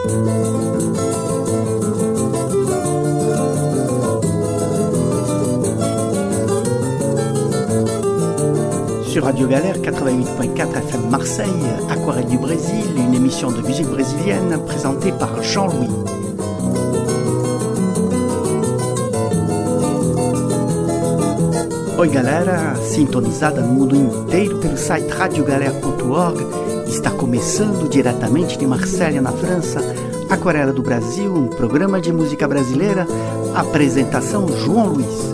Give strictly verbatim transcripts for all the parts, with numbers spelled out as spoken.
Sur Radio Galère quatre-vingt-huit point quatre F M Marseille, Aquarelle du Brésil, une émission de musique brésilienne présentée par Jean-Louis. Oi galera, sintonizada no mundo inteiro pelo site radio galera ponto org, está começando diretamente de Marselha, na França, Aquarela do Brasil, um programa de música brasileira, apresentação João Luiz.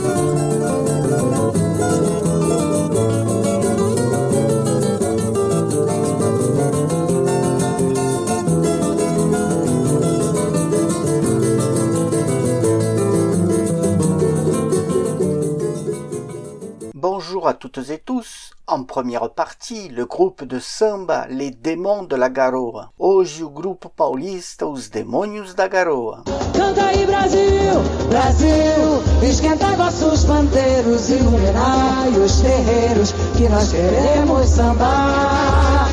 Bonjour à toutes et tous. En première partie, le groupe de samba Les Démons de la Garoa. Hoje o grupo paulista Os Demônios da Garoa. Canta aí Brasil, Brasil, esquentai vossos pandeiros, iluminai os terreiros, que nós queremos sambar.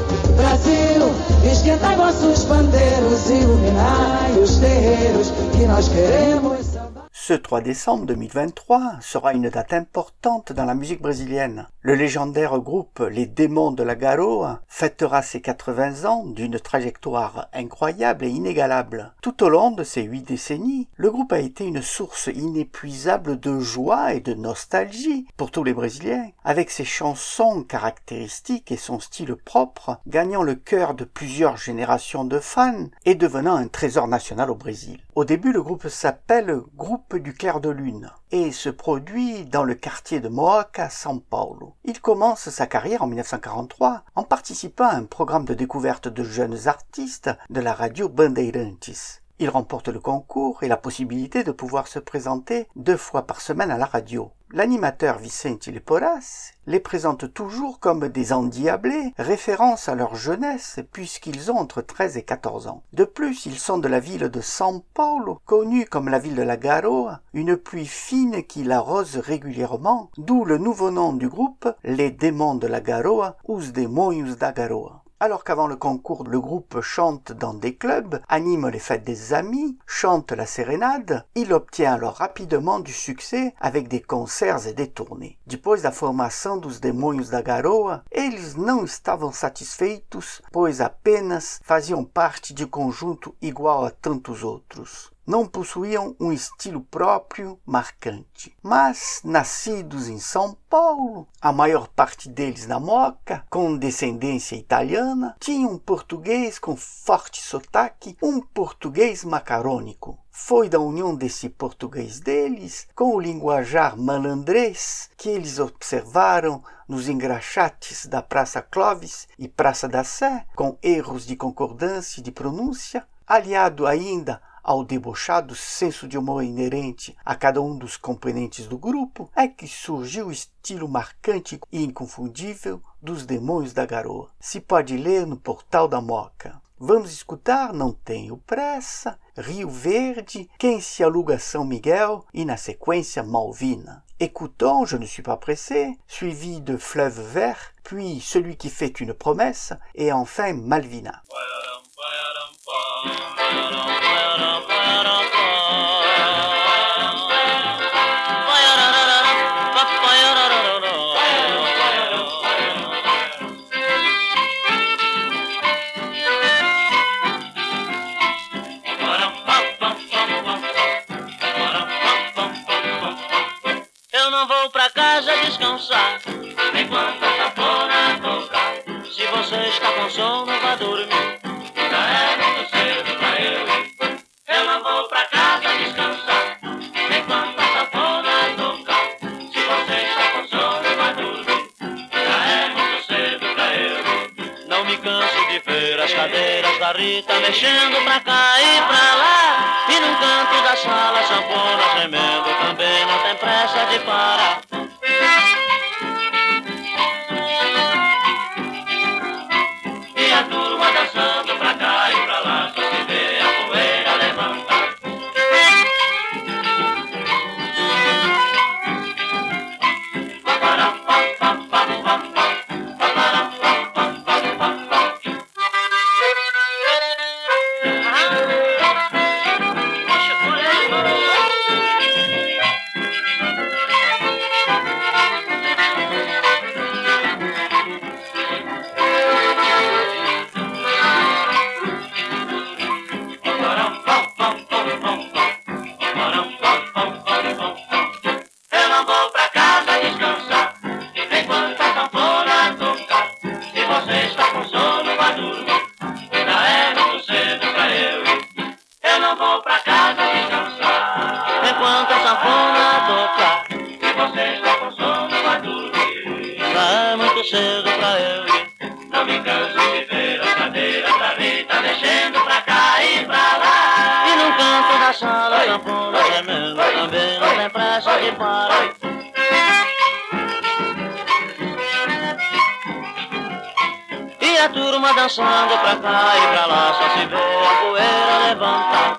Brasil, esquentai vossos pandeiros, iluminai os terreiros, que nós queremos sambar. Ce trois décembre deux mille vingt-trois sera une date importante dans la musique brésilienne. Le légendaire groupe Les Démons de la Garoa fêtera ses quatre-vingts ans d'une trajectoire incroyable et inégalable. Tout au long de ces huit décennies, le groupe a été une source inépuisable de joie et de nostalgie pour tous les Brésiliens, avec ses chansons caractéristiques et son style propre, gagnant le cœur de plusieurs générations de fans et devenant un trésor national au Brésil. Au début, le groupe s'appelle Groupe du Clair de Lune et se produit dans le quartier de Moca à São Paulo. Il commence sa carrière en dix-neuf cent quarante-trois en participant à un programme de découverte de jeunes artistes de la radio Bandeirantes. Il remporte le concours et la possibilité de pouvoir se présenter deux fois par semaine à la radio. L'animateur Vicente Leporas les présente toujours comme des endiablés, référence à leur jeunesse puisqu'ils ont entre treize et quatorze ans. De plus, ils sont de la ville de São Paulo, connue comme la ville de la Garoa, une pluie fine qui l'arrose régulièrement, d'où le nouveau nom du groupe, Les Démons de la Garoa, Os Demônios da Garoa. Alors qu'avant le concours, le groupe chante dans des clubs, anime les fêtes des amis, chante la sérénade, il obtient alors rapidement du succès avec des concerts et des tournées. Depois da formação dos Demônios da Garoa, eles não estavam satisfeitos, pois apenas faziam parte de conjunto igual a tantos outros. Não possuíam um estilo próprio marcante, mas nascidos em São Paulo, a maior parte deles na Moca, com descendência italiana, tinham um português com forte sotaque, um português macarônico. Foi da união desse português deles com o linguajar malandrês que eles observaram nos engraxates da Praça Clóvis e Praça da Sé, com erros de concordância e de pronúncia, aliado ainda ao debochado senso de humor inerente a cada um dos componentes do grupo, é que surgiu o estilo marcante e inconfundível dos Demônios da Garoa. Se pode ler no portal da Moca. Vamos escutar Não Tenho Pressa, Rio Verde, Quem se aluga São Miguel e, na sequência, Malvina. Écoutons Je ne suis pas pressé, suivi de Fleuve Vert, puis Celui qui fait une promesse, et enfin Malvina. Descansar, enquanto a sanfona tocar. Se você está com sono, vá dormir. Já é muito cedo pra eu ir. Eu não vou pra casa descansar, enquanto a sanfona tocar. Se você está com sono, vá dormir. Já é muito cedo pra eu ir. Não me canso de ver as cadeiras da Rita mexendo pra cá e pra lá. E no canto da sala, a sanfona gemendo também não tem pressa de parar. Dançando pra cá e pra lá, só se vê a poeira levantar. repara. E a turma dançando pra cá e pra lá, só se vê a poeira levantar.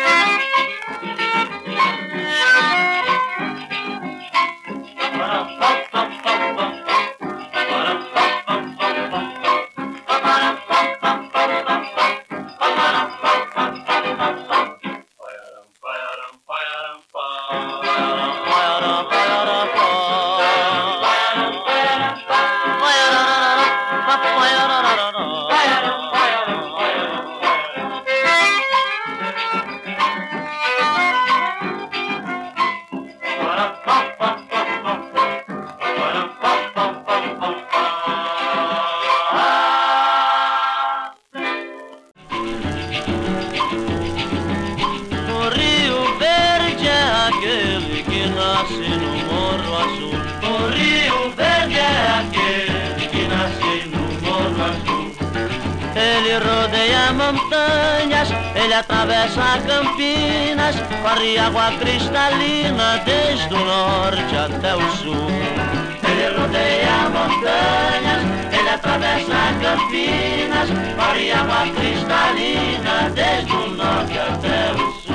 Ele atravessa Campinas, corre água cristalina desde o norte até o sul. Ele rodeia montanhas, ele atravessa Campinas, corre água cristalina desde o norte até o sul.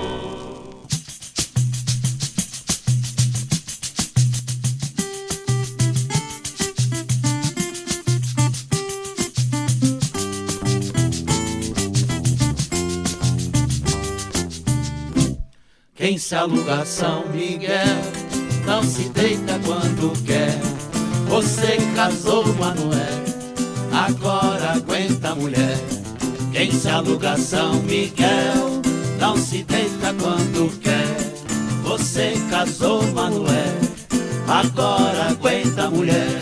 Quem se aluga São Miguel não se deita quando quer. Você casou, Manuel, agora aguenta a mulher. Quem se aluga São Miguel não se deita quando quer. Você casou, Manuel, agora aguenta a mulher.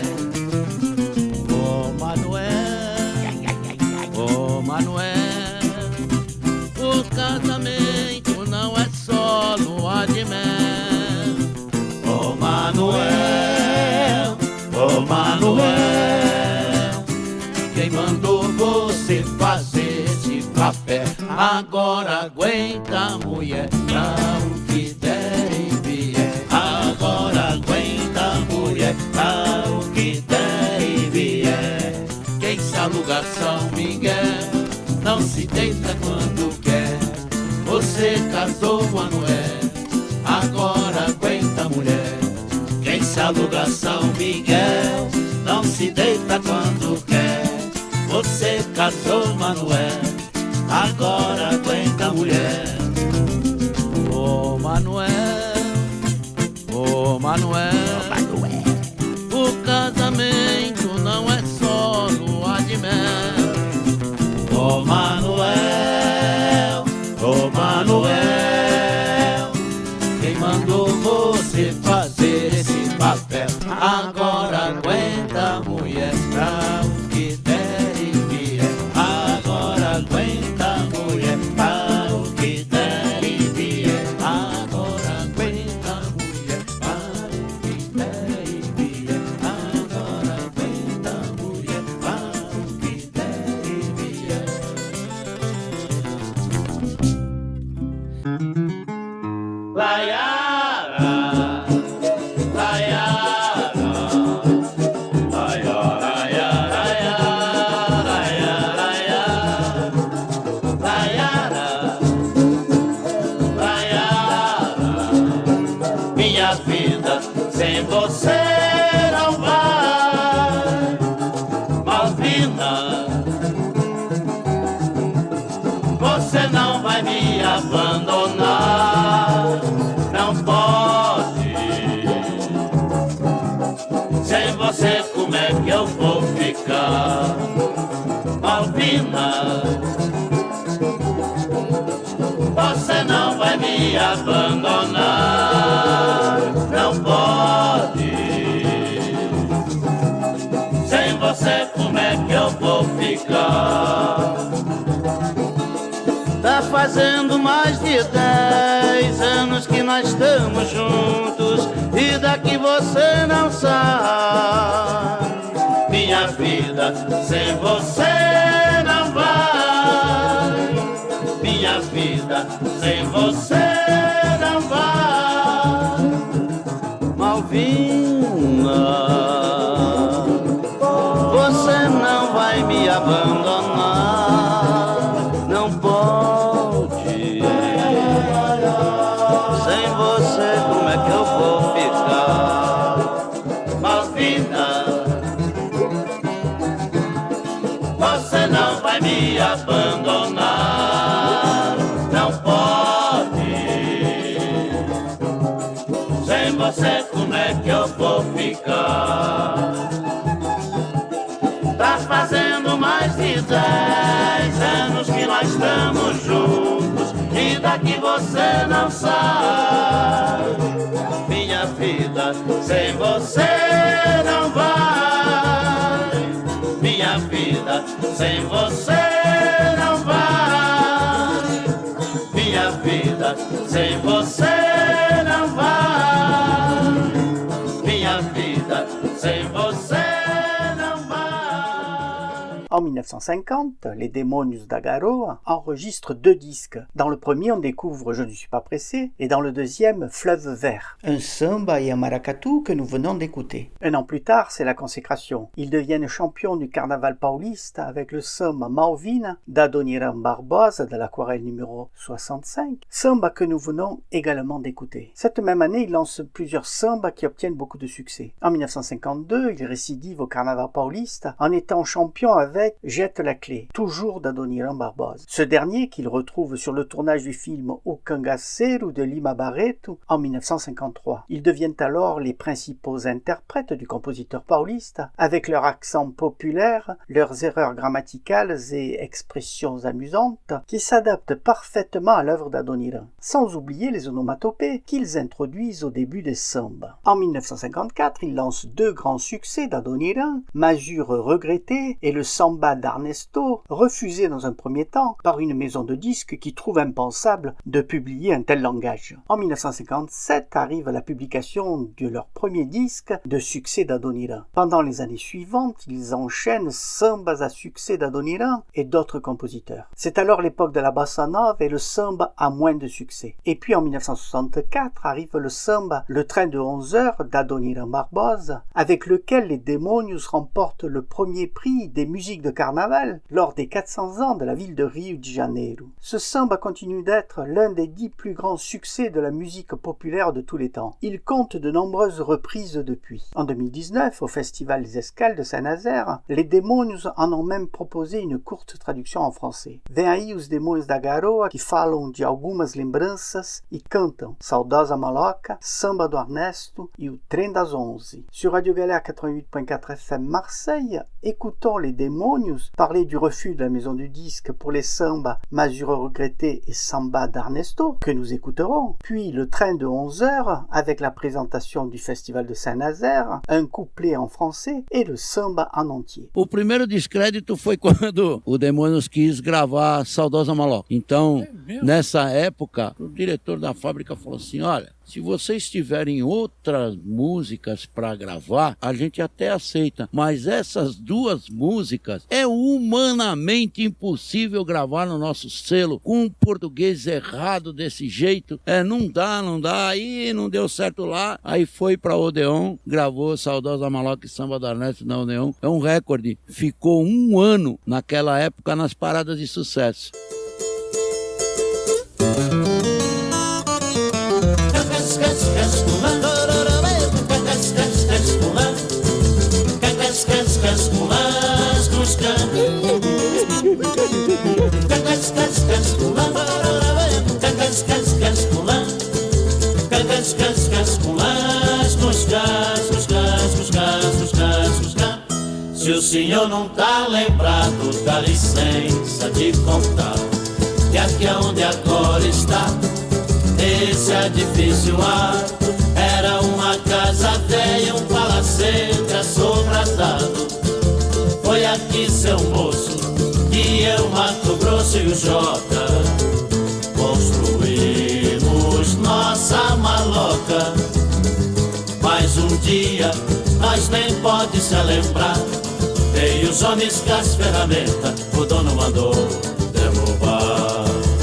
Ô Manuel, ô Manuel, o casamento não é só lua de mel. Ô Manuel, ô Manuel, quem mandou você fazer esse papel? Agora aguenta a mulher, pra o que der e vier. Agora aguenta a mulher, pra o que der e vier. Quem se aluga São Miguel não se deita quando quer. Você casou, Manuel, agora aguenta a mulher. Quem se aluga São Miguel não se deita quando quer. Você casou, Manuel, agora aguenta a mulher. Ô Manuel, ô Manuel, o casamento não é só lua de mel. Ô Manuel, ô Manuel, quem mandou você fazer esse papel? Agora aguenta a mulher, pra o que der e vier. Agora aguenta a mulher, pra o que der e vier. Agora aguenta a mulher, para o que der e vier. Agora aguenta a mulher, para o que der e vier. Laiara, laiara, laiara, laiara, laiara, minha vida sem você não vai, Malvina, você não vai me abandonar, não pode. Sem você como é que eu vou ficar, Malvina? Você não vai me abandonar, não pode. Sem você como é que eu vou ficar? Tá fazendo mais de dez anos que nós estamos juntos e daqui você não sai. Minha vida sem você não vai. Minha vida sem você não vai. volte. Sem você como é que eu vou ficar? Malvina, você não vai me abandonar, não pode. Sem você como é que eu vou ficar? Tá fazendo mais de dez anos que nós estamos juntos e daqui você não sai. Minha vida, sem você não vai. Minha vida, sem você não vai. Minha vida, sem você não vai. Minha vida, sem você. En mille neuf cent cinquante, les Demonios da Garoa enregistrent deux disques. Dans le premier, on découvre Je ne suis pas pressé, et dans le deuxième, Fleuve vert, un samba et un maracatu que nous venons d'écouter. Un an plus tard, c'est la consécration. Ils deviennent champions du carnaval paulista avec le samba Malvina d'Adoniran Barbosa de l'aquarelle numéro soixante-cinq, samba que nous venons également d'écouter. Cette même année, ils lancent plusieurs sambas qui obtiennent beaucoup de succès. En mille neuf cent cinquante-deux, ils récidivent au carnaval paulista en étant champions avec Jette la clé, toujours d'Adoniran Barbosa. Ce dernier qu'ils retrouvent sur le tournage du film O Cangaceiro de Lima Barreto en mille neuf cent cinquante-trois. Ils deviennent alors les principaux interprètes du compositeur paulista, avec leur accent populaire, leurs erreurs grammaticales et expressions amusantes qui s'adaptent parfaitement à l'œuvre d'Adoniran, sans oublier les onomatopées qu'ils introduisent au début des sambas. En mille neuf cent cinquante-quatre, ils lancent deux grands succès d'Adoniran, Masure regretté et le samba d'Arnesto, refusé dans un premier temps par une maison de disques qui trouve impensable de publier un tel langage. En mille neuf cent cinquante-sept arrive la publication de leur premier disque de succès d'Adoniran. Pendant les années suivantes, ils enchaînent sambas à succès d'Adoniran et d'autres compositeurs. C'est alors l'époque de la bossa nova et le samba a moins de succès. Et puis en mille neuf cent soixante-quatre arrive le samba Le train de onze heures d'Adoniran Barbosa, avec lequel les Demonios remportent le premier prix des musiques de carnaval lors des quatre cents ans de la ville de Rio de Janeiro. Ce samba continue d'être l'un des dix plus grands succès de la musique populaire de tous les temps. Il compte de nombreuses reprises depuis. En deux mille dix-neuf, au Festival des Escales de Saint-Nazaire, les Demonios en ont même proposé une courte traduction en français. Vem aí os Demonios da Garoa que falam de algumas lembranças e cantam Saudosa Maloca, Samba do Ernesto e o Trem das Onze. Sur Radio Galère quatre-vingt-huit point quatre F M Marseille, écoutons les Demonios parler du refus de la maison du disque pour les sambas Masure regretté et Samba d'Arnesto, que nous écouterons, puis le train de onze heures avec la présentation du Festival de Saint-Nazaire, un couplet en français et le samba en entier. O primeiro descrédito foi quando o Demonios quis gravar Saudosa Maloca. Então, é nessa época, o diretor da fábrica falou assim, olha, se vocês tiverem outras músicas para gravar, a gente até aceita. Mas essas duas músicas é humanamente impossível gravar no nosso selo com um português errado desse jeito. É, não dá, não dá. Aí não deu certo lá. Aí foi para Odeon, gravou Saudosa Maloca e Samba do Ernesto na Odeon. É um recorde. Ficou um ano naquela época nas paradas de sucesso. Se o senhor não tá lembrado, dá licença de contar que aqui onde agora está esse edifício alto era uma casa velha, um palacete assombradado. Foi aqui, seu moço, que eu, Mato Grosso e o Jota construímos nossa maloca. Mas um dia nós nem pode se lembrar, veio os homens com as ferramentas, o dono mandou derrubar.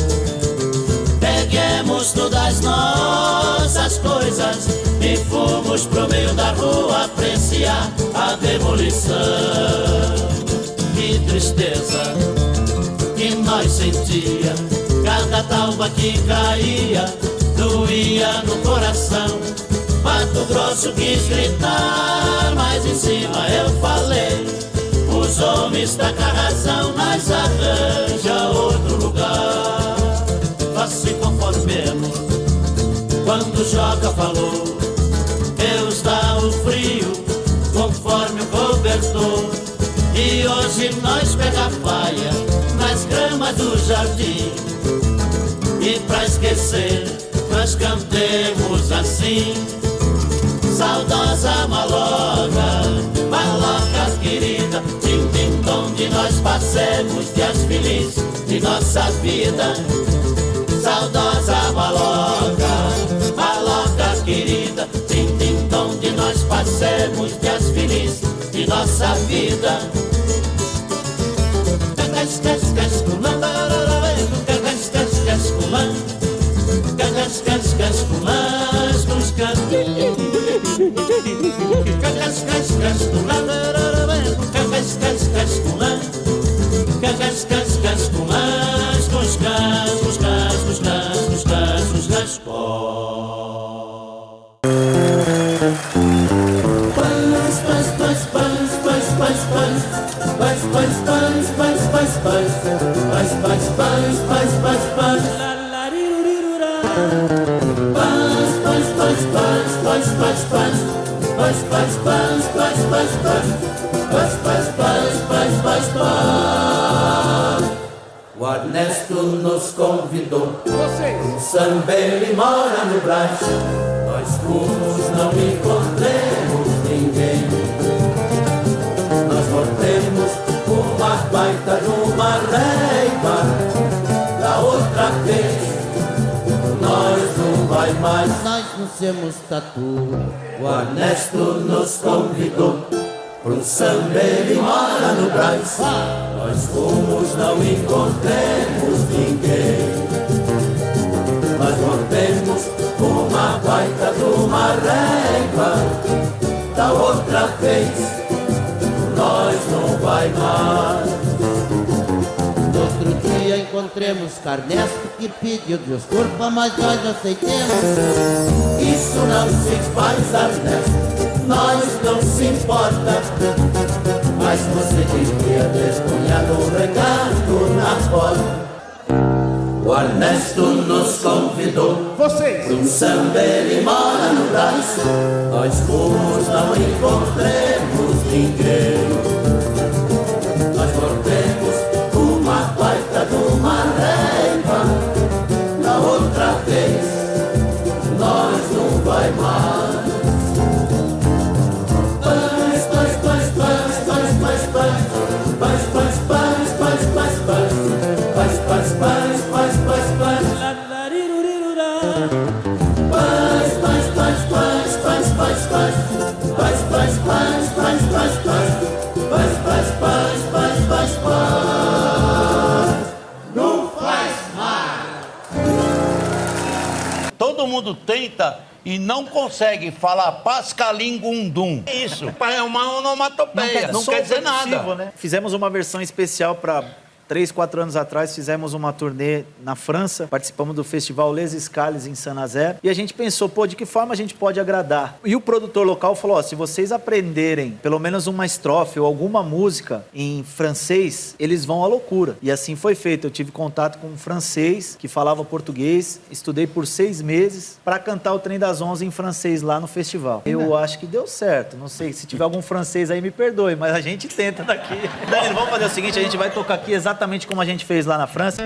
Peguemos todas nossas coisas e fomos pro meio da rua apreciar a demolição. Que tristeza, que nós sentia. Cada talba que caía doía no coração. Mato Grosso quis gritar, mas em cima eu falei: os homens tá com a razão, nós arranja outro lugar. Faça conformemos. Quando o Joca falou, Deus dá o frio conforme o cobertor. E hoje nós pega a faia nas gramas do jardim. E pra esquecer nós cantemos assim: saudosa maloca, maloca querida, tim tim tom de nós passemos dias felizes de nossa vida. Saudosa maloca, maloca querida, tim tim tom de nós passemos dias felizes de nossa vida. Cas cas cas culã, cas cas cas culã, cas cas cas culã, nos cantos. Cas cas cas culã, cas cas cas culã, cas cas cas culã, nos cantos, nos cantos, nos cantos, nos cantos, nos cantos. Paz, paz, paz, paz, paz, paz, paz, paz, paz, paz, paz, paz, paz, paz, paz, paz, paz, paz, paz, la la rirurira. Paz, paz, paz, paz, paz, paz, paz, paz, paz, paz, paz, paz, paz, paz, paz, paz, paz, paz, paz. O Ernesto nos convidou. Um samba, ele mora no Brás. Nós fomos, não encontremos ninguém. Nós voltemos uma baita numa reiva. Da outra vez nós não vai mais. Nós não somos tatu. O Ernesto nos convidou para um samba, ele mora no Brás. Nós fomos, não encontremos ninguém. Nós voltemos uma baita de uma régua. Da outra vez nós não vai mais. No outro dia encontremos Carnesto que pediu desculpa, mas nós aceitemos. Isso não se faz, Ernesto, nós não se importa. Mas você devia desconhar no regato na porta. O Ernesto nos convidou. Vocês! Um samba, ele mora no Brás. Nós fomos, não encontremos ninguém. Nós voltemos uma baita de uma régua. Na outra vez nós não vai mais. Paz, paz, paz, paz, paz, paz, paz, paz, paz, paz, paz, paz, paz, paz, paz, paz, paz, paz, paz, la rirurira. Paz, paz, paz, paz, paz, paz, paz, paz, paz, paz, paz, paz, paz, paz, paz, paz, paz, paz, paz. Não faz mais. Todo mundo tenta e não consegue falar Pascalingundum. Isso, é uma onomatopeia, não, não quer dizer nada. Né? Fizemos uma versão especial para três, quatro anos atrás, fizemos uma turnê na França, participamos do festival Les Escales em Saint-Nazaire, e a gente pensou, pô, de que forma a gente pode agradar? E o produtor local falou, ó, se vocês aprenderem pelo menos uma estrofe ou alguma música em francês, eles vão à loucura. E assim foi feito. Eu tive contato com um francês que falava português, estudei por seis meses para cantar o Trem das Onze em francês lá no festival. Eu acho que deu certo. Não sei, se tiver algum francês aí me perdoe, mas a gente tenta daqui. Danilo, vamos fazer o seguinte, a gente vai tocar aqui exatamente Exatamente como a gente fez lá na França.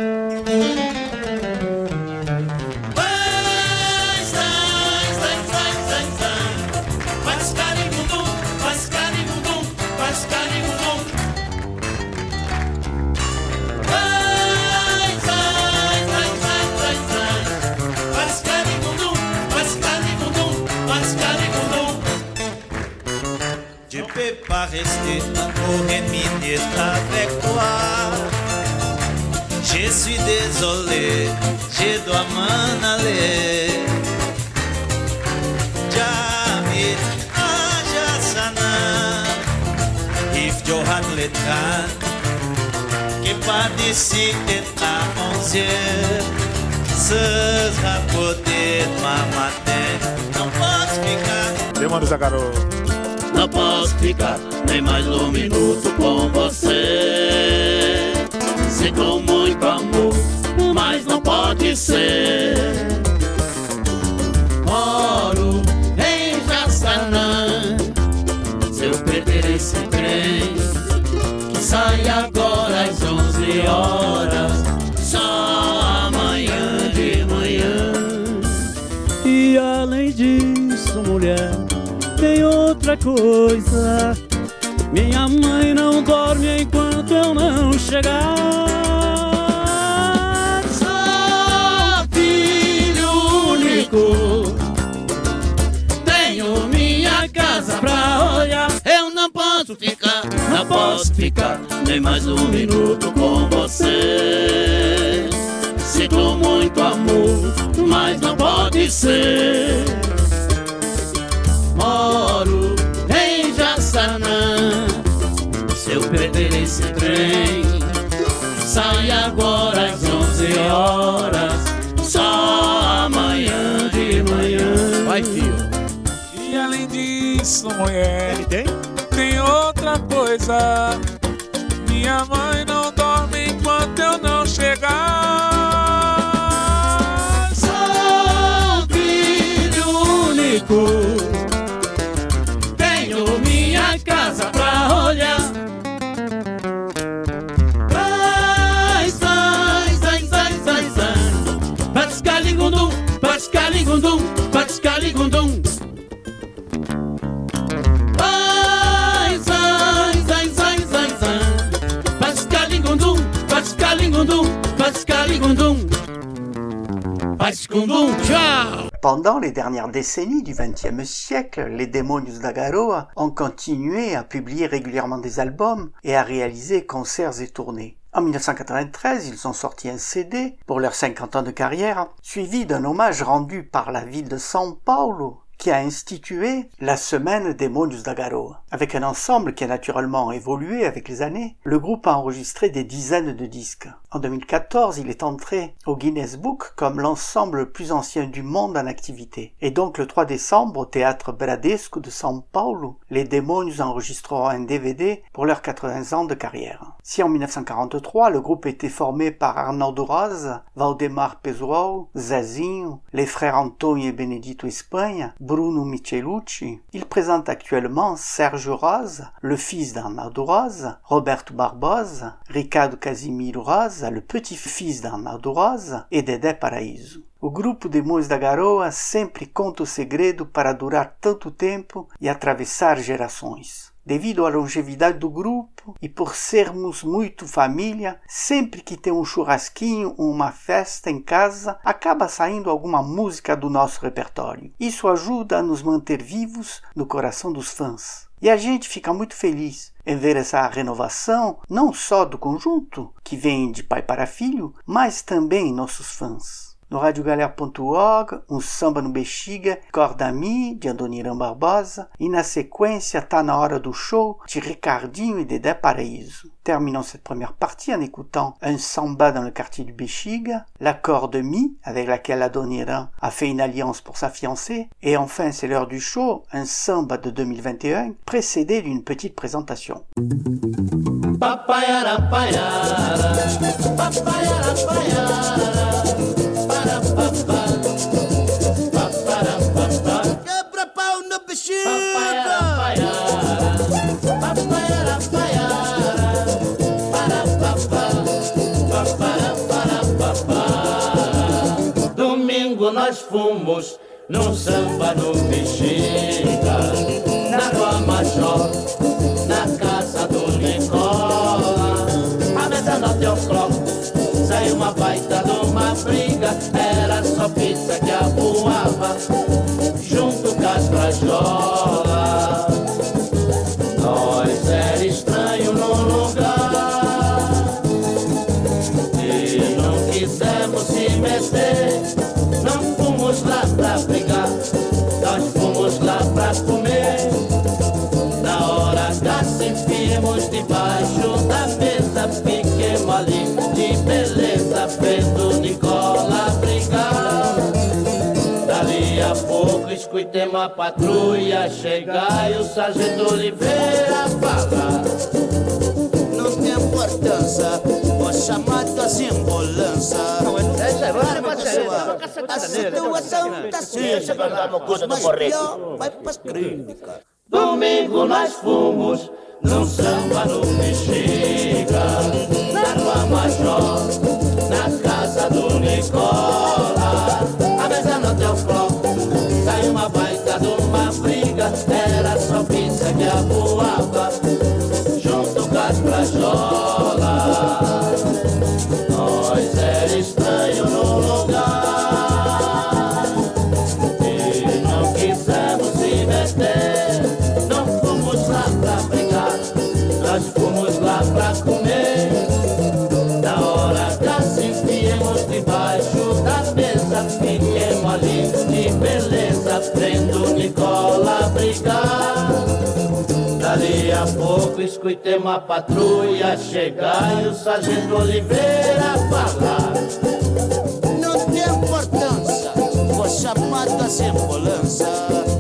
Je peux pas rester pour minutes avec toi. Je suis désolé, je dois m'en aller. Jamit ajasana, if your heart let can, que pas d'ici et à onze heures. Ce sera poder ma matin. Não posso ficar. Demônios da Garoa. Não posso ficar nem mais um minuto com você. Sinto muito amor, mas não pode ser. Moro em Jaçanã. Se eu perder esse trem que sai agora às onze horas, só amanhã de manhã. E além disso, mulher, tem outra coisa. Minha mãe não dorme enquanto eu não chegar. Sou filho único, tenho minha casa pra olhar. Eu não posso ficar, não posso ficar nem mais um minuto com você. Sinto muito amor, mas não pode ser. Moro em Jaçanã. Se eu perder esse trem, sai agora às onze horas, só amanhã de manhã. Vai, filho. E além disso, mulher, Ele tem? tem outra coisa. Minha mãe não dorme enquanto eu não chegar. Sou filho único, tenho minha casa pra olhar. Sai, sai, sai, sai, sai, sai. Patscaligundum, patscaligundum, patscaligundum. Sai, sai, sai, sai, sai, sai. Patscaligundum, patscaligundum, patscaligundum. Patscundum, ciao. Pendant les dernières décennies du vingtième siècle, les Demônios da Garoa ont continué à publier régulièrement des albums et à réaliser concerts et tournées. En mille neuf cent quatre-vingt-treize, ils ont sorti un C D pour leurs cinquante ans de carrière, suivi d'un hommage rendu par la ville de São Paulo, qui a institué la semaine Demônios da Garoa. Avec un ensemble qui a naturellement évolué avec les années, le groupe a enregistré des dizaines de disques. En deux mille quatorze, il est entré au Guinness Book comme l'ensemble le plus ancien du monde en activité. Et donc le trois décembre, au théâtre Bradesco de São Paulo, les Demônios enregistreront un D V D pour leurs quatre-vingts ans de carrière. Si en mille neuf cent quarante-trois, le groupe était formé par Arnaldo Rosa, Valdemar Pessoal, Zezinho, les frères Antonio et Benedito Espanha, Bruno Michelucci, il présente actuellement Sérgio Rosa, le fils d'Arnaldo Rosa, Roberto Barbosa, Ricardo Casimiro Rosa, le petit-fils d'Arnaldo Rosa, e Dedé Paraíso. O grupo Demônios da Garoa sempre conta o segredo para durar tanto tempo e atravessar gerações. Devido à longevidade do grupo e por sermos muito família, sempre que tem um churrasquinho ou uma festa em casa, acaba saindo alguma música do nosso repertório. Isso ajuda a nos manter vivos no coração dos fãs. E a gente fica muito feliz em ver essa renovação, não só do conjunto, que vem de pai para filho, mas também nossos fãs. No rádio galera ponto org, um samba no Bexiga, Corda Mi, de Adoniran Barbosa, e na sequência Tá na hora do show, de Ricardinho et Dedé Paraíso. Terminons cette première partie en écoutant un samba dans le quartier du Bexiga, la Corde Mi, avec laquelle Adoniran a fait une alliance pour sa fiancée, et enfin c'est l'heure du show, un samba de deux mille vingt et un, précédé d'une petite présentation. Papayara, payara, papayara, payara. Quebra pau no bexiga. Domingo nós fomos num samba no Bexiga, na Rua Major, na casa do Nicola. A mesa nove o'clock, saiu uma baita de uma briga, era só pizza que avoava, junto com as frajolas. Nós era estranho no lugar e não quisemos se meter. Não fomos lá pra brigar, nós fomos lá pra comer. Na hora H se enfiamos debaixo da mesa, fiquemos ali escutemos a patrulha chegar e o sargento Oliveira falar. Não tem importância, vou chamar das ambulância. Essa é Para, pessoal, a situação tá Deixa pra dar no conta do correto. vai pras clínicas. Domingo nós fomos num samba no Bexiga, na Rua Major, na casa do Nicola. A mesa não deu flor, saiu uma baita de uma briga. Era só pizza que avoava, junto com as brajolas. Nós era estranho no lugar e não quisemos se meter. Não fomos lá pra brigar, nós fomos lá pra comer. Na hora da se enfiemos debaixo da mesa, fiquemos ali de beleza, vendo Nicola brigar. Dali a pouco escutemos a patrulha chegar e o sargento Oliveira falar. Não tem importância, vou chamar das ambulância.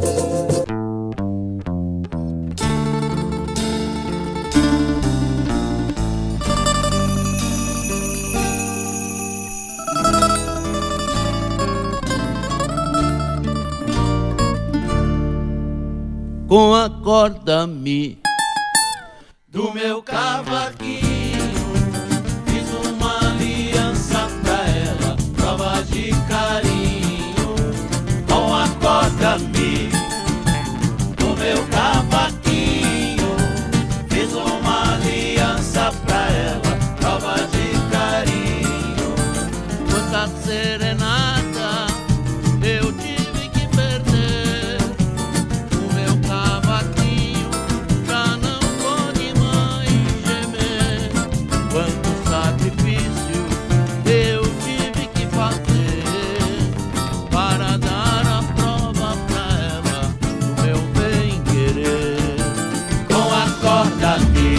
Com a corda-me Do meu cavaquinho fiz uma aliança pra ela, prova de carinho. Com a corda-me do meu cavaquinho fiz uma aliança pra ela, prova de carinho. quanta serenata eu tive que perder. O meu cavaquinho já não pode mais gemer. Quanto sacrifício eu tive que fazer para dar a prova pra ela do meu bem-querer. Com a corda aqui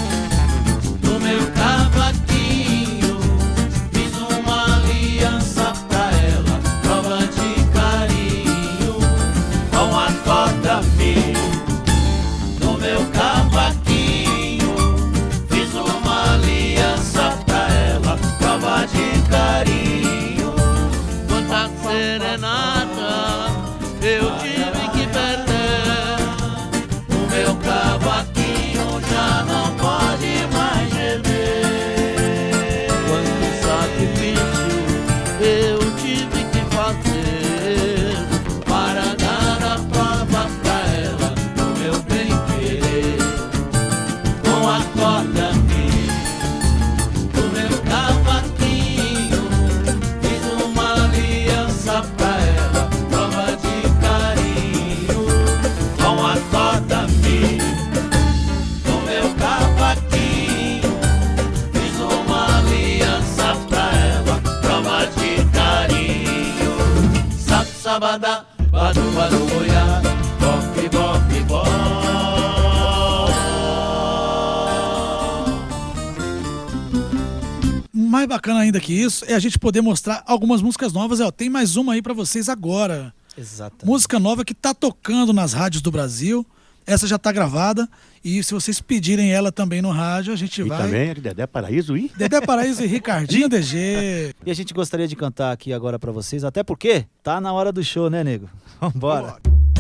do meu cavaquinho fiz uma aliança pra ela, prova de carinho. Com a corda aqui do meu cavaquinho fiz uma aliança pra ela, prova de carinho. Quanta serenata eu tive que perder. O meu cavaquinho já não pode mais gemer. Quanto sacrifício eu tive que fazer Para dar a prova pra ela do meu bem-querer. Com a corda aqui do meu cavaquinho fiz uma aliança pra ela, prova de carinho. Com a corda aqui do meu cavaquinho fiz uma aliança pra ela, prova de carinho. Sab sabada, badu badu boia, bop bop bop. Mais bacana ainda que isso é a gente poder mostrar algumas músicas novas. Ó, tem mais uma aí pra vocês agora. Exato. Música nova que tá tocando nas rádios do Brasil. Essa já tá gravada. E se vocês pedirem ela também no rádio, a gente E vai. também é Dedé Paraíso e... Dedé Paraíso e Ricardinho D G. E a gente gostaria de cantar aqui agora pra vocês, até porque tá na hora do show, né, nego? Vambora.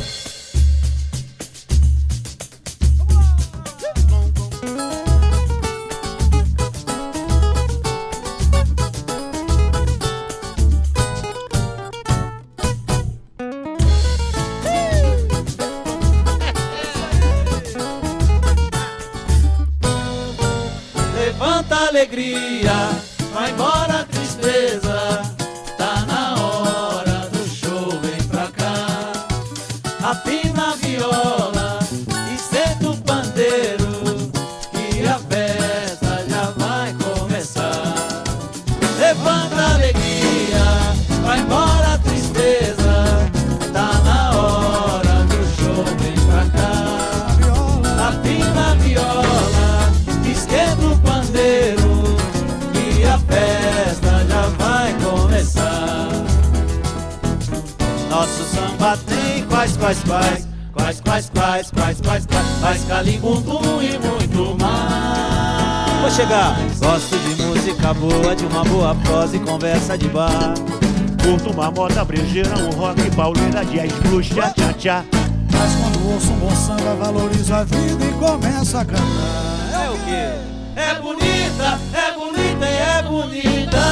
Levanta a alegria, vai embora a tristeza. Tá na hora do show, vem pra cá. Afina a viola e senta o pandeiro, e a festa já vai começar. Levanta a alegria, vai embora a tristeza. Tá na hora do show, vem pra cá. Afina a viola, esquenta o pandeiro, e a festa já vai começar. Nosso samba tem qualidade, quais, quais, quais, quais, quais, quais, quais, quais, quais, Calibuntum e muito mais. Vou chegar. Gosto de música boa, de uma boa prosa e conversa de bar. Curto uma moda brejeira, um rock pauleira, jazz, blues, tchá, tchá, tchá. Mas quando ouço um bom samba, valorizo a vida e começo a cantar. É o quê? É bonita, é bonita e é bonita.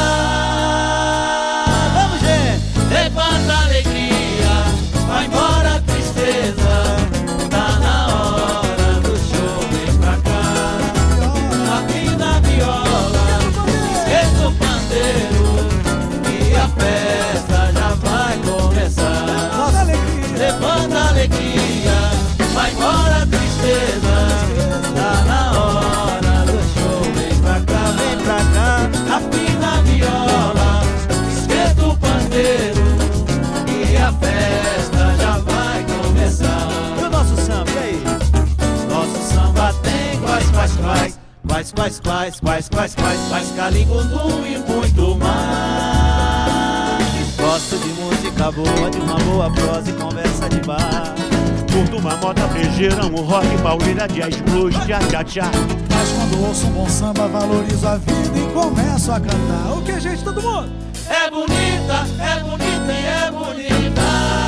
Vamos, gente! Levanta a alegria, vai embora a tristeza. Tá na hora do show, vem pra cá. Afina a viola, esqueça o pandeiro, e a festa já vai começar. Levanta a alegria, vai embora a tristeza. Tá na hora do show, vem pra cá, vem pra cá. Afina a viola, esquenta o pandeiro, e a festa já vai começar. E o nosso samba, e aí? Nosso samba tem quais, quais, quais, quais, quais, quais, quais, quais, quais, quais, Calibuntum e muito mais. Gosto de música boa, de uma boa prosa e conversa de bar. Curto uma moda brejeira, um rock pauleira, jazz, blues, tchá, tchá, tchá. Mas quando ouço um bom samba, valorizo a vida e começo a cantar. O que, gente, todo mundo? É bonita, é bonita e é bonita.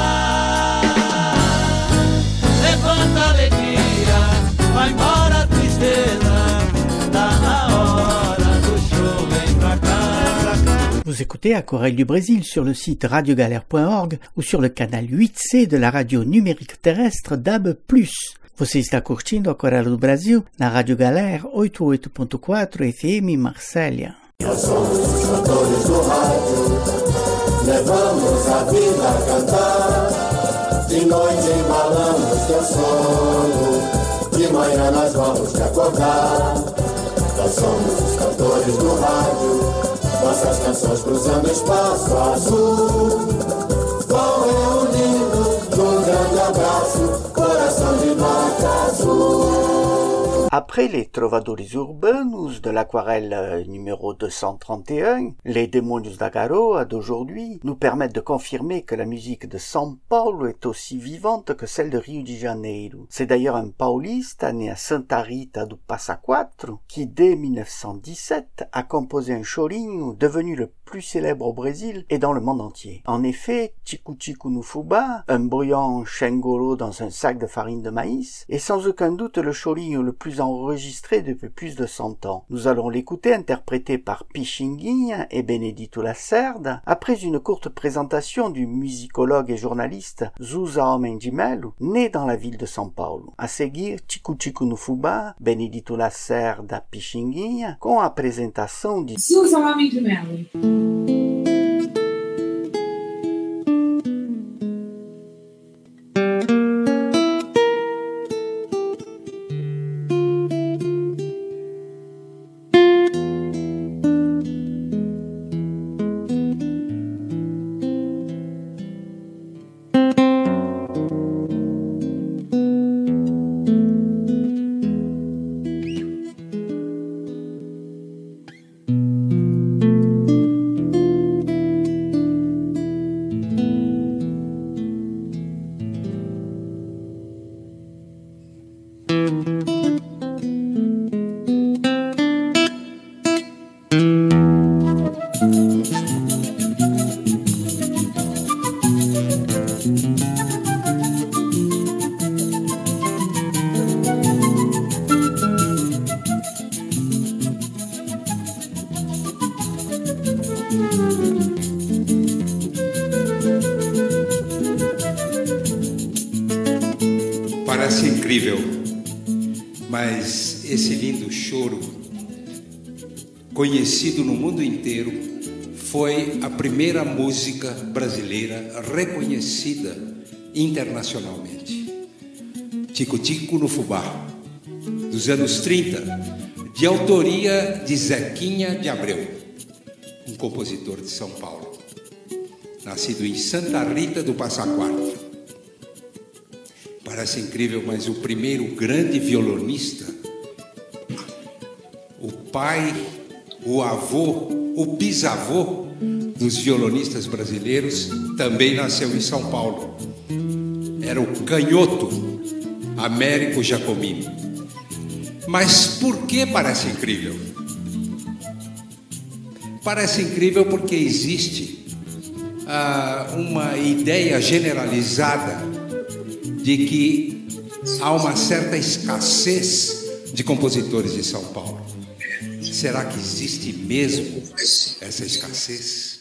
Levanta a alegria, vai embora a tristeza. Tá na hora do show, vem pra cá. Vous écoutez Aquarelle du Brésil sur le site radiogalère point org ou sur le canal huit C de la radio numérique terrestre D A B plus. Você está curtindo Aquarelle do Brasil na Rádio Galère oitenta e oito ponto quatro F M Marsella. Nós somos os cantores do rádio, levamos a vida a cantar. De noite embalamos teu sono, de manhã nós vamos te acordar. Nós somos os cantores do rádio, nossas canções cruzando espaço azul, vão reunindo num grande abraço, coração de nota azul. Après les Trovadores Urbanos de l'aquarelle numéro deux cent trente et un, les Demônios da Garoa d'aujourd'hui nous permettent de confirmer que la musique de São Paulo est aussi vivante que celle de Rio de Janeiro. C'est d'ailleurs un paulista né à Santa Rita do Passa Quatro qui, dès mille neuf cent dix-sept, a composé un chorinho devenu le plus célèbre au Brésil et dans le monde entier. En effet, Tico Tico no Fubá, un bruyant chengolo dans un sac de farine de maïs, est sans aucun doute le chorinho le plus enregistré depuis plus de cent ans. Nous allons l'écouter interprété par Pixinguinha et Benedito Lacerda après une courte présentation du musicologue et journaliste Zusa Homem de Melo, né dans la ville de São Paulo. A seguir, Tico Tico no Fubá, Benedito Lacerda, Pixinguinha, com a apresentação de Zusa Homem de Melo. Parece incrível, mas esse lindo choro, conhecido no mundo inteiro, foi a primeira música brasileira reconhecida internacionalmente. Tico Tico no Fubá, dos anos trinta, de autoria de Zequinha de Abreu, um compositor de São Paulo, nascido em Santa Rita do Passa Quatro. Parece incrível, mas o primeiro grande violonista, o pai, o avô, o bisavô dos violonistas brasileiros, também nasceu em São Paulo. era o canhoto Américo Giacomini. Mas por que parece incrível? Parece incrível porque existe ah, uma ideia generalizada de que há uma certa escassez de compositores de São Paulo. Será que existe mesmo essa escassez?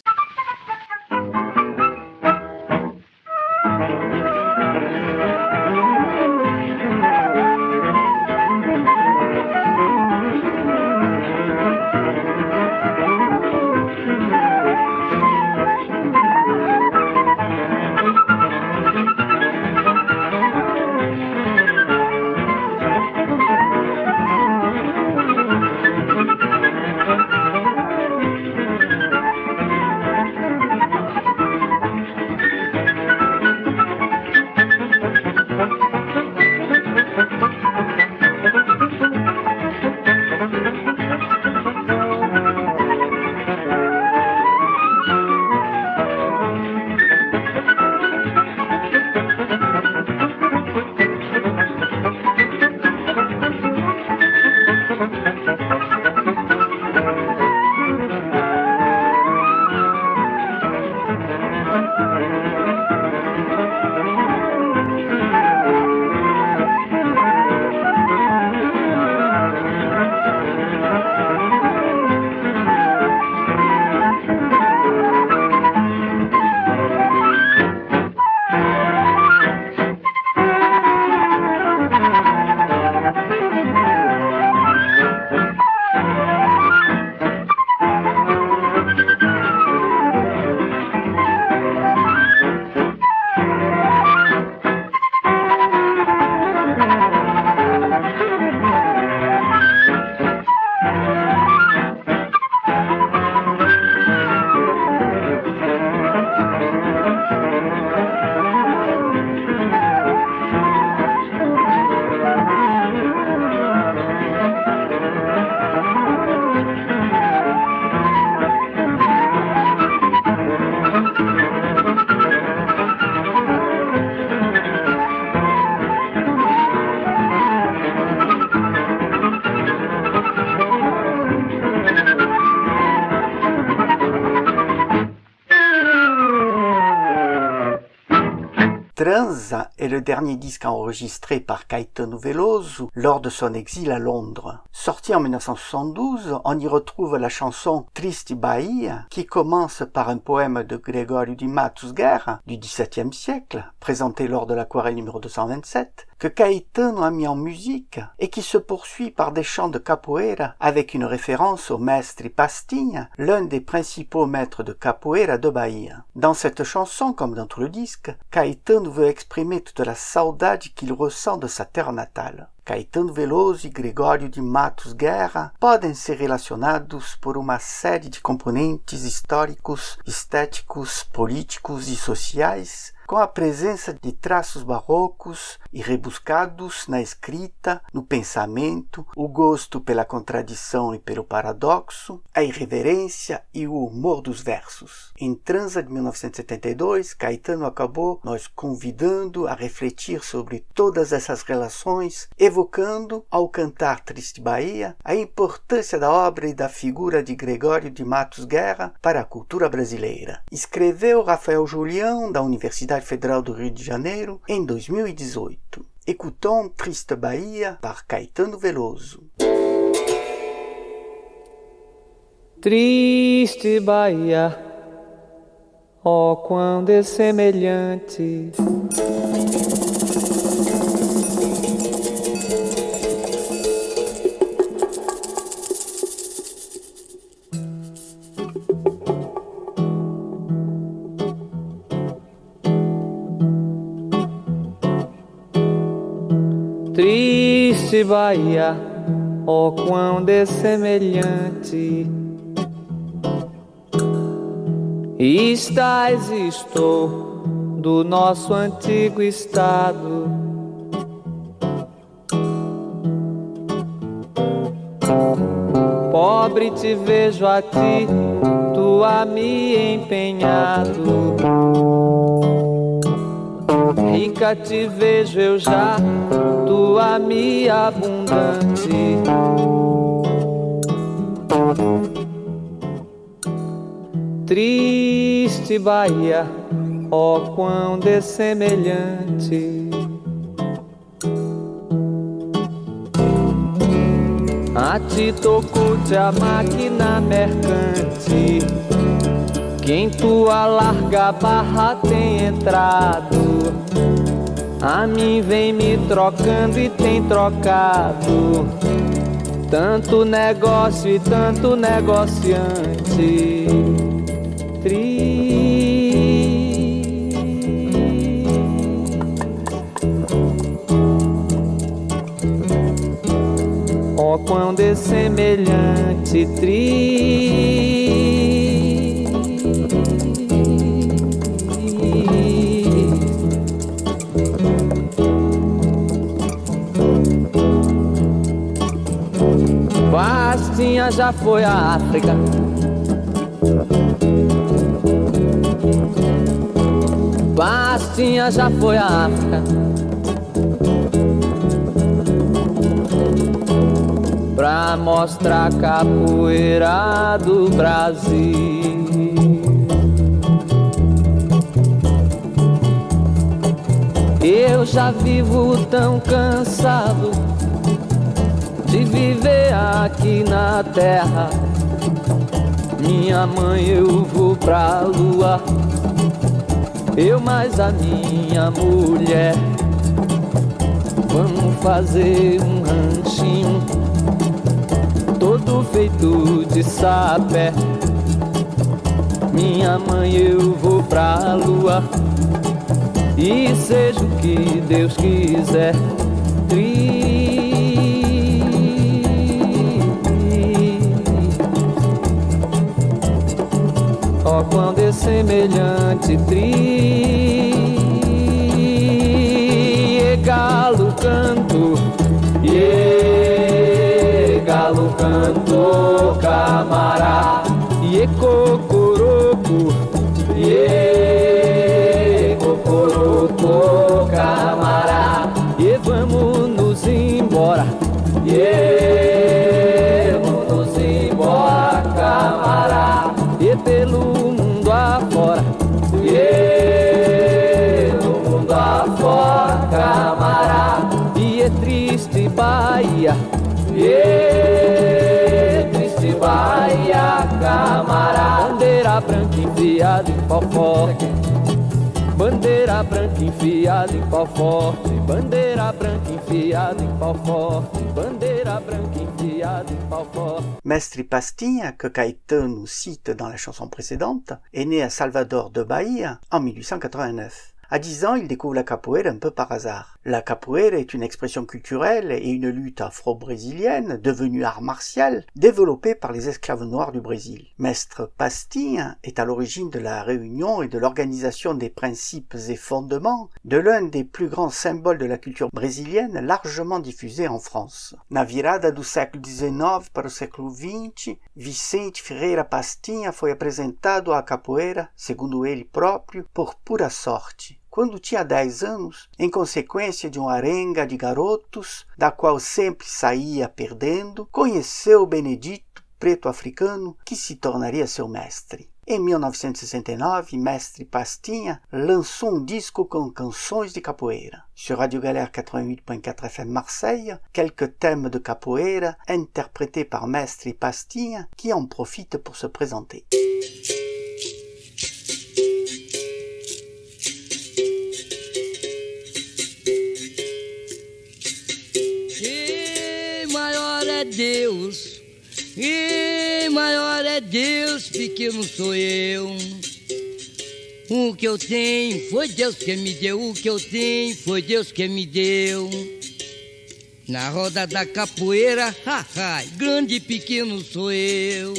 Tranza est le dernier disque enregistré par Caetano Veloso lors de son exil à Londres. Sorti en mille neuf cent soixante-douze, on y retrouve la chanson Tristi Bahia, qui commence par un poème de Gregório de Matos Guerra du dix-septième siècle, présenté lors de l'aquarelle numéro deux cent vingt-sept, que Caetano a mis en musique et qui se poursuit par des chants de capoeira avec une référence au Mestre Pastinha, l'un des principaux maîtres de capoeira de Bahia. Dans cette chanson, comme dans tout le disque, Caetano veut exprimer toute la saudade qu'il ressent de sa terre natale. Caetano Veloso e Gregório de Matos Guerra podem ser relacionados por uma série de componentes históricos, estéticos, políticos e sociais, com a presença de traços barrocos e rebuscados na escrita, no pensamento, o gosto pela contradição e pelo paradoxo, a irreverência e o humor dos versos. Em Tranza de mil novecentos e setenta e dois, Caetano acabou nos convidando a refletir sobre todas essas relações, evocando, ao cantar Triste Bahia, a importância da obra e da figura de Gregório de Matos Guerra para a cultura brasileira. Escreveu Rafael Julião, da Universidade Federal do Rio de Janeiro, em dois mil e dezoito. Écoutons Triste Bahia par Caetano Veloso. Triste Bahia, ó quão dessemelhante Triste Bahia, ó quão dessemelhante estás, estou, do nosso antigo estado. Pobre te vejo a ti, tu a me empenhado. Rica nunca te vejo eu já, tua minha abundante. Triste Bahia, ó quão dessemelhante. A ti tocou-te a máquina mercante, que em tua larga barra tem entrado. A mim vem me trocando e tem trocado, tanto negócio e tanto negociante. Ó quão dessemelhante, triste. Pastinha já foi à África, Pastinha já foi à África, pra mostrar a capoeira do Brasil. Eu já vivo tão cansado de viver aqui na terra. Minha mãe, eu vou pra lua, eu mais a minha mulher. Vamos fazer um ranchinho todo feito de sapé. Minha mãe, eu vou pra lua, e seja o que Deus quiser. Ó quão dessemelhante, tri. E galo canto, e galo canto, camará. E cocoroco, e cocoroco, camará. E vamos nos embora, e vamos nos embora, camará. E pelo mundo afora, e pelo mundo afora, camará. E é triste Bahia, e é triste Bahia, camará. Bandeira branca enfiada em pau forte, bandeira branca enfiada em pau forte, bandeira branca enfiada em pau forte, bandeira branca enfiada em pau forte. Mestre Pastinha, que Caetano cite dans la chanson précédente, est né à Salvador de Bahia en mille huit cent quatre-vingt-neuf. À dix ans, il découvre la capoeira un peu par hasard. La capoeira est une expression culturelle et une lutte afro-brésilienne devenue art martial développée par les esclaves noirs du Brésil. Mestre Pastinha est à l'origine de la réunion et de l'organisation des principes et fondements de l'un des plus grands symboles de la culture brésilienne largement diffusé en France. Na virada do século dezenove para o século vinte, Vicente Ferreira Pastinha foi apresentado à capoeira, segundo ele próprio, por pura sorte. Quando tinha dez anos, em consequência de uma arenga de garotos, da qual sempre saía perdendo, conheceu Benedito, preto africano, que se tornaria seu mestre. Em mille neuf cent soixante-neuf, Mestre Pastinha lançou um disco com canções de capoeira. Sur Radio Galère quatre-vingt-huit point quatre F M Marseille, quelques thèmes de capoeira interprétés par Mestre Pastinha qui en profite pour se présenter. Deus, e maior é Deus, pequeno sou eu. O que eu tenho foi Deus que me deu, o que eu tenho foi Deus que me deu. Na roda da capoeira, ha, ha, grande e pequeno sou eu.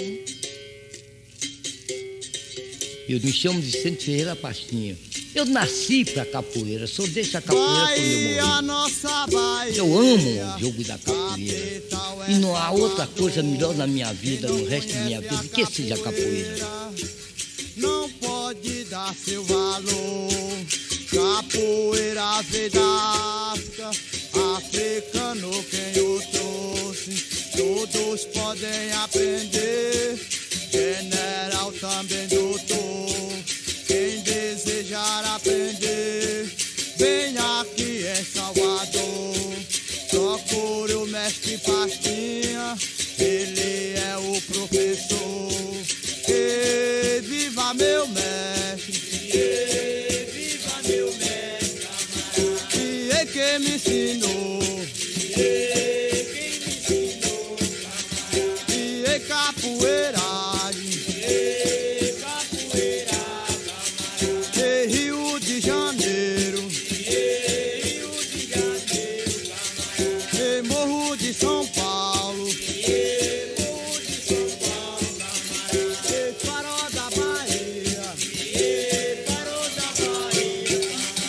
Eu me chamo Vicente Ferreira Pastinha. Eu nasci pra capoeira, só deixo a capoeira quando eu morrer. Eu amo o jogo da capoeira. E não há outra coisa melhor na minha vida, no resto da minha vida, que seja a capoeira. Não pode dar seu valor Capoeira veio da África, africano quem eu trouxe. Todos podem aprender, general também doutor. Quem desejar aprender, vem aqui em Salvador. Procure o mestre Pastinha, ele é o professor. E viva meu mestre, e viva meu mestre, e é quem me ensinou, e quem me ensinou, e é capoeiragem, e capoeira, e Rio de Janeiro, e Rio de Janeiro, e Morro de São Paulo, e Morro de São Paulo, e Farol da Bahia, e Farol da Bahia,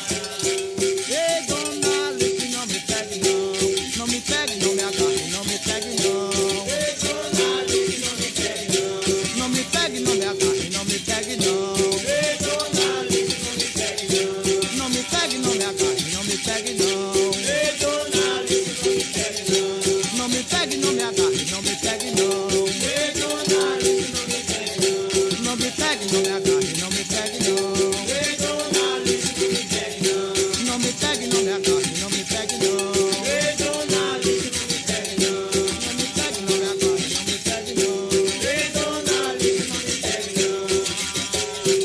e Dona Alice, não me pegue não, não me pegue, não me agarre, não me pegue não, e Dona Alice, não me pegue não, não me pegue, não me agarre, não me pegue não, e Dona Alice, não me pegue não, não me pegue, não me agarre, não me pegue não, e Dona Alice, não me pegue não, não me pegue, não me agarre, não me pegue não, e Dona Alice, não me pegue não, não me pegue, não me agarre, não me pegue não, e Dona Alice, não me pegue não, não me pegue, não me agarre, não me pegue não, e Dona Alice, não me pegue não, não me pegue, não me agarre, não me pegue não, e Dona Alice, não me pegue não.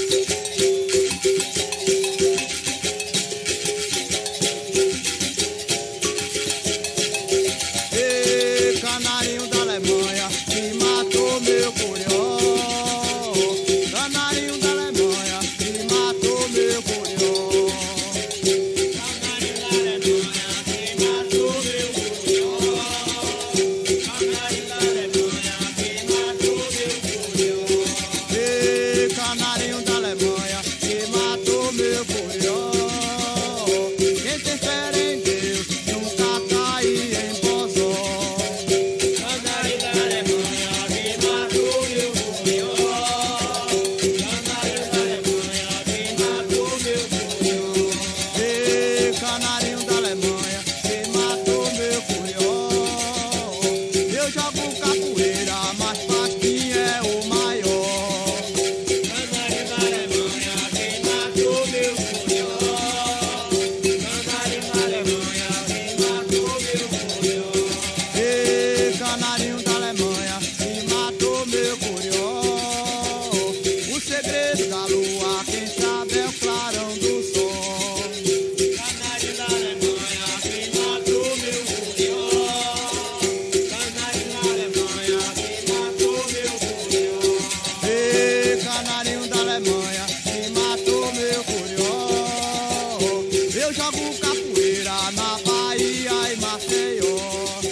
E canarinho da Alemanha que matou meu curió, canarinho da Alemanha que matou meu curió, canarinho da Alemanha que matou meu curió, canarinho da Alemanha que matou meu curió, e canarinho da Alemanha que matou meu curió. Quem tem fé em Deus nunca cai em pozó. Canarinho da Alemanha que matou meu curió, canarinho da Alemanha que matou meu curió, e canarinho da Alemanha que matou meu curió. Eu jogo capoeira, mas Pastinha é o maior. Canarinho da Alemanha que matou meu curió, canarinho da Alemanha que matou meu curió, e canarinho da Alemanha que matou meu curió. O segredo da lua, quem sabe é o clarão do sol. Canarinho da Alemanha que matou meu curió, canarinho da Alemanha que matou meu curió, e canarinho da Alemanha que matou meu curió. Eu jogo capoeira na Bahia e Maceió.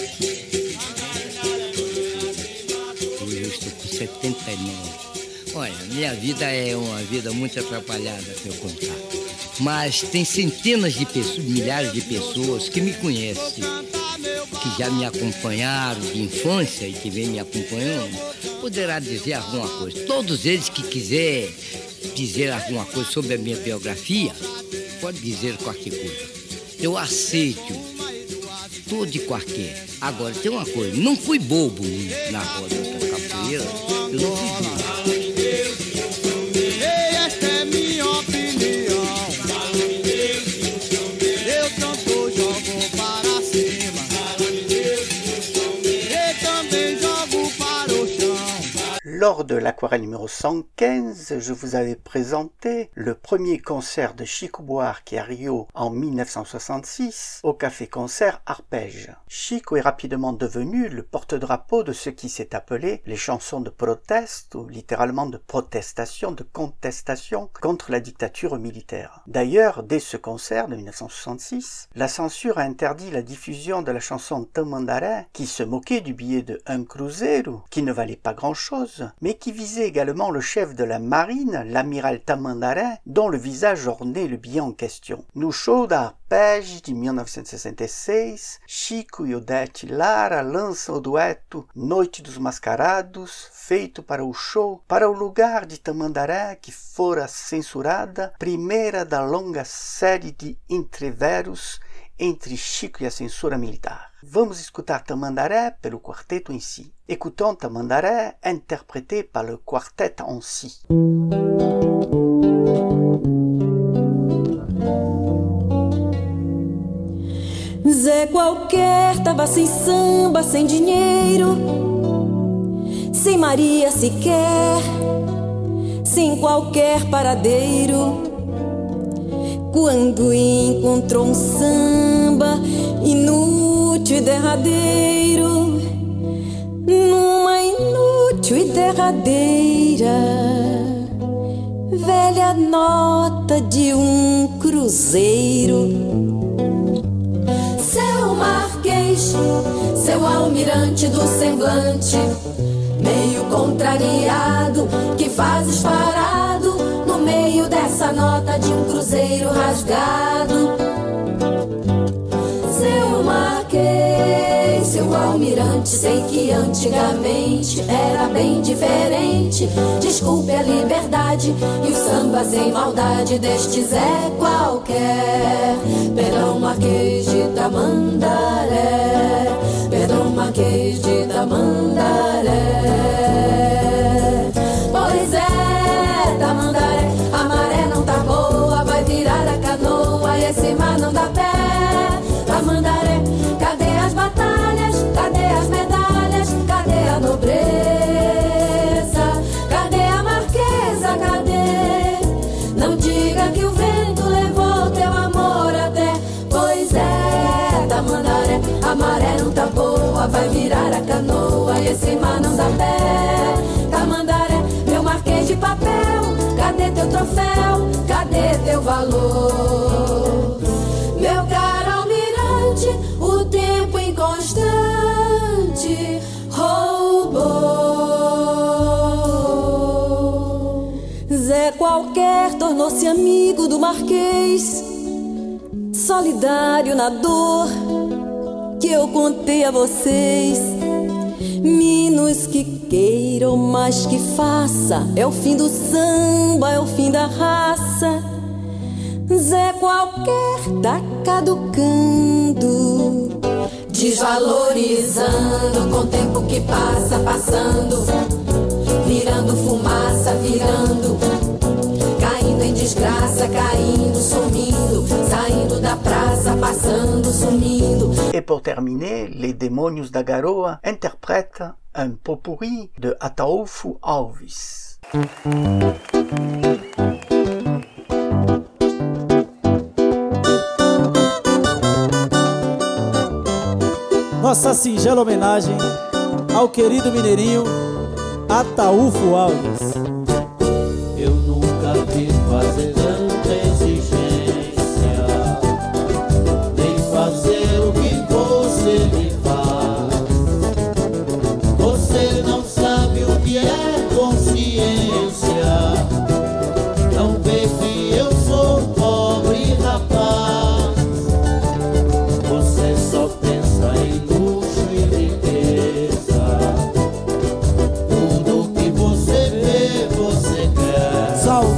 Hoje eu estou com setenta e nove. Olha, minha vida é uma vida muito atrapalhada, se eu contar. Mas tem centenas de pessoas, milhares de pessoas que me conhecem, que já me acompanharam de infância e que vem me acompanhando, poderá dizer alguma coisa. Todos eles que quiser dizer alguma coisa sobre a minha biografia, pode dizer qualquer coisa. Eu aceito tudo e qualquer. Agora, tem uma coisa, não fui bobo na roda da capoeira, eu não fui bobo. Ei, esta é minha opinião. Eu tanto jogo para cima, e também jogo para o chão. Lors de l'aquarelle numéro cent quinze, je vous avais présenté le premier concert de Chico Buarque à Rio en mille neuf cent soixante-six au café-concert Arpège. Chico est rapidement devenu le porte-drapeau de ce qui s'est appelé les chansons de proteste, ou littéralement de protestation, de contestation contre la dictature militaire. D'ailleurs, dès ce concert de mille neuf cent soixante-six, la censure a interdit la diffusion de la chanson Tamandaré, qui se moquait du billet de un cruzeiro, qui ne valait pas grand-chose, mais qui visait également le chef de la marine, l'amiral Tamandaré, dont le visage ornait le billet en question. No show da Arpege de mil novecentos e sessenta e seis, Chico e Odete Lara lançam o dueto Noite dos Mascarados, feito para o show, para o lugar de Tamandaré, que fora censurada, primeira da longa série de entreveros entre Chico e a censura militar. Vamos escutar Tamandaré pelo quarteto em si. Écoutons Tamandaré, interprété par le quartet en si. Zé qualquer tava sem samba, sem dinheiro, sem Maria sequer, sem qualquer paradeiro, quando encontrou um samba inútil e derradeiro, numa inútil e derradeira velha nota de um cruzeiro. Seu Marquês, seu almirante do semblante, meio contrariado, que fazes parado no meio dessa nota de um cruzeiro rasgado. Seu Marquês, seu almirante, sei que antigamente era bem diferente. Desculpe a liberdade e o samba sem maldade deste Zé qualquer. Perdão, Marquês de Tamandaré, perdão, Marquês de Tamandaré. Pois é, Tamandaré, a maré não tá boa, vai virar a canoa e esse mar não dá pé. Tamandaré, cadê as batalhas, cadê as medalhas, cadê a nobreza, cadê a marquesa, cadê? Não diga que o vento levou teu amor até. Pois é, Tamandaré, a maré não tá boa, vai virar a canoa e esse mar não dá pé. Tamandaré, meu marquês de papel, cadê teu troféu, cadê teu valor? Meu caro almirante, o tempo inconstante roubou. Zé qualquer tornou-se amigo do Marquês, solidário na dor que eu contei a vocês. Menos que queiram, mais que faça, é o fim do samba, é o fim da raça. Zé qualquer tá caducando, desvalorizando com o tempo que passa, passando, virando fumaça, virando, caindo em desgraça, caindo, sumindo, saindo da praça, passando, sumindo. Et pour terminer, les Demônios da Garoa interprètent un pot-pourri de Ataúfo Alves. Nossa singela homenagem ao querido mineirinho Ataúfo Alves. Eu nunca vi fazer tanta exigência, nem fazer o que você me faz. Você não sabe o que é consciência, não vê que eu sou pobre rapaz. Você só pensa em luxo e riqueza, tudo que você vê, você quer. Saudade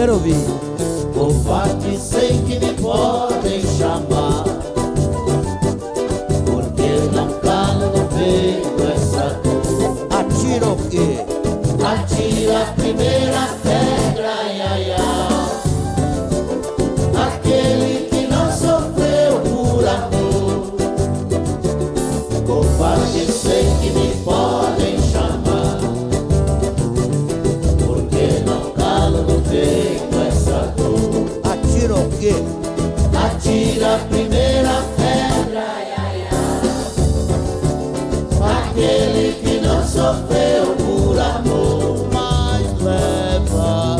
quero ouvir. Covarde, sei que me podem chamar, porque não calo no peito essa dor. Atira o quê? Atira a primeira pedra, ai, ai, ai. Aquele que não sofreu por amor. Covarde, sei que me podem chamar, porque não calo no peito essa dor. Atira o quê? Atira a primeira pedra, ai, ai, ai. Aquele que não sofreu por amor. Mas leva,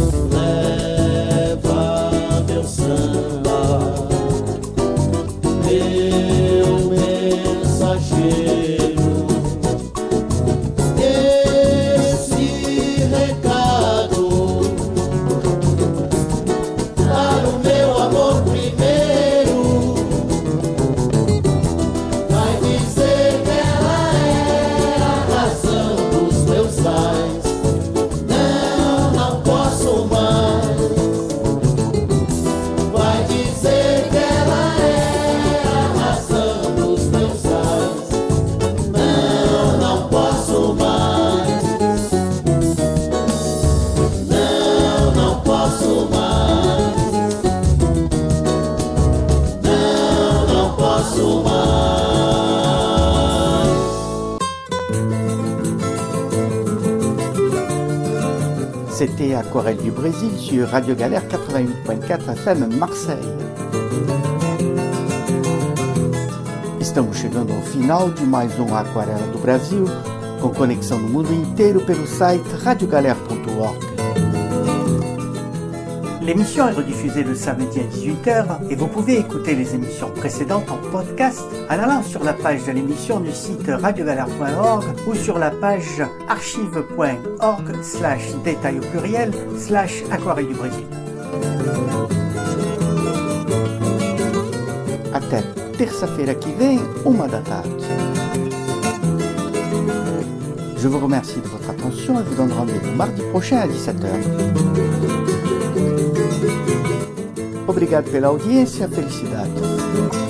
leva meu samba, meu mensageiro, esse recado para o meu amor primeiro. Vai dizer que ela é a razão dos meus ais. Não, não posso mais. Vai dizer que ela é a razão dos meus ais. Não, não posso mais. Não, não posso mais. Não, não posso mais. C'était Aquarelle du Brésil sur Radio Galère quatre-vingt-huit point quatre F M Marseille. Estamos chegando ao final de mais um Aquarela do Brasil, com conexão no mundo inteiro pelo site radio galère point org. L'émission est rediffusée le samedi à dix-huit heures et vous pouvez écouter les émissions précédentes en podcast en allant sur la page de l'émission du site radio galère point org ou sur la page archive point org slash détail au pluriel slash Aquarelle du Brésil. Até terça-feira que vem, uma da tarde. Je vous remercie de votre attention et vous donne rendez-vous mardi prochain à dix-sept heures. Obrigado pela audiência, felicidade.